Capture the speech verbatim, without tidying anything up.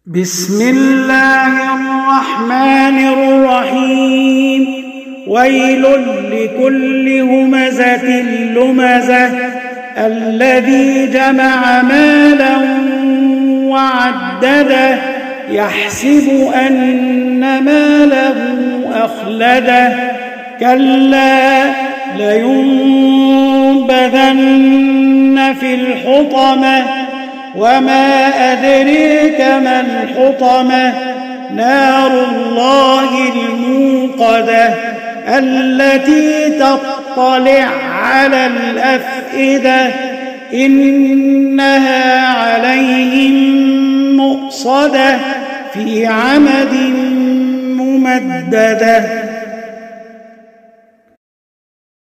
بسم الله الرحمن الرحيم. ويل لكل همزة لمزة الذي جمع مالا وعدده يحسب أن ماله أخلده كلا لينبذن في الحطمة وما أدريك ما الحطمة نار الله الموقدة التي تطلع على الأفئدة إنها عليهم مؤصدة في عمد ممددة.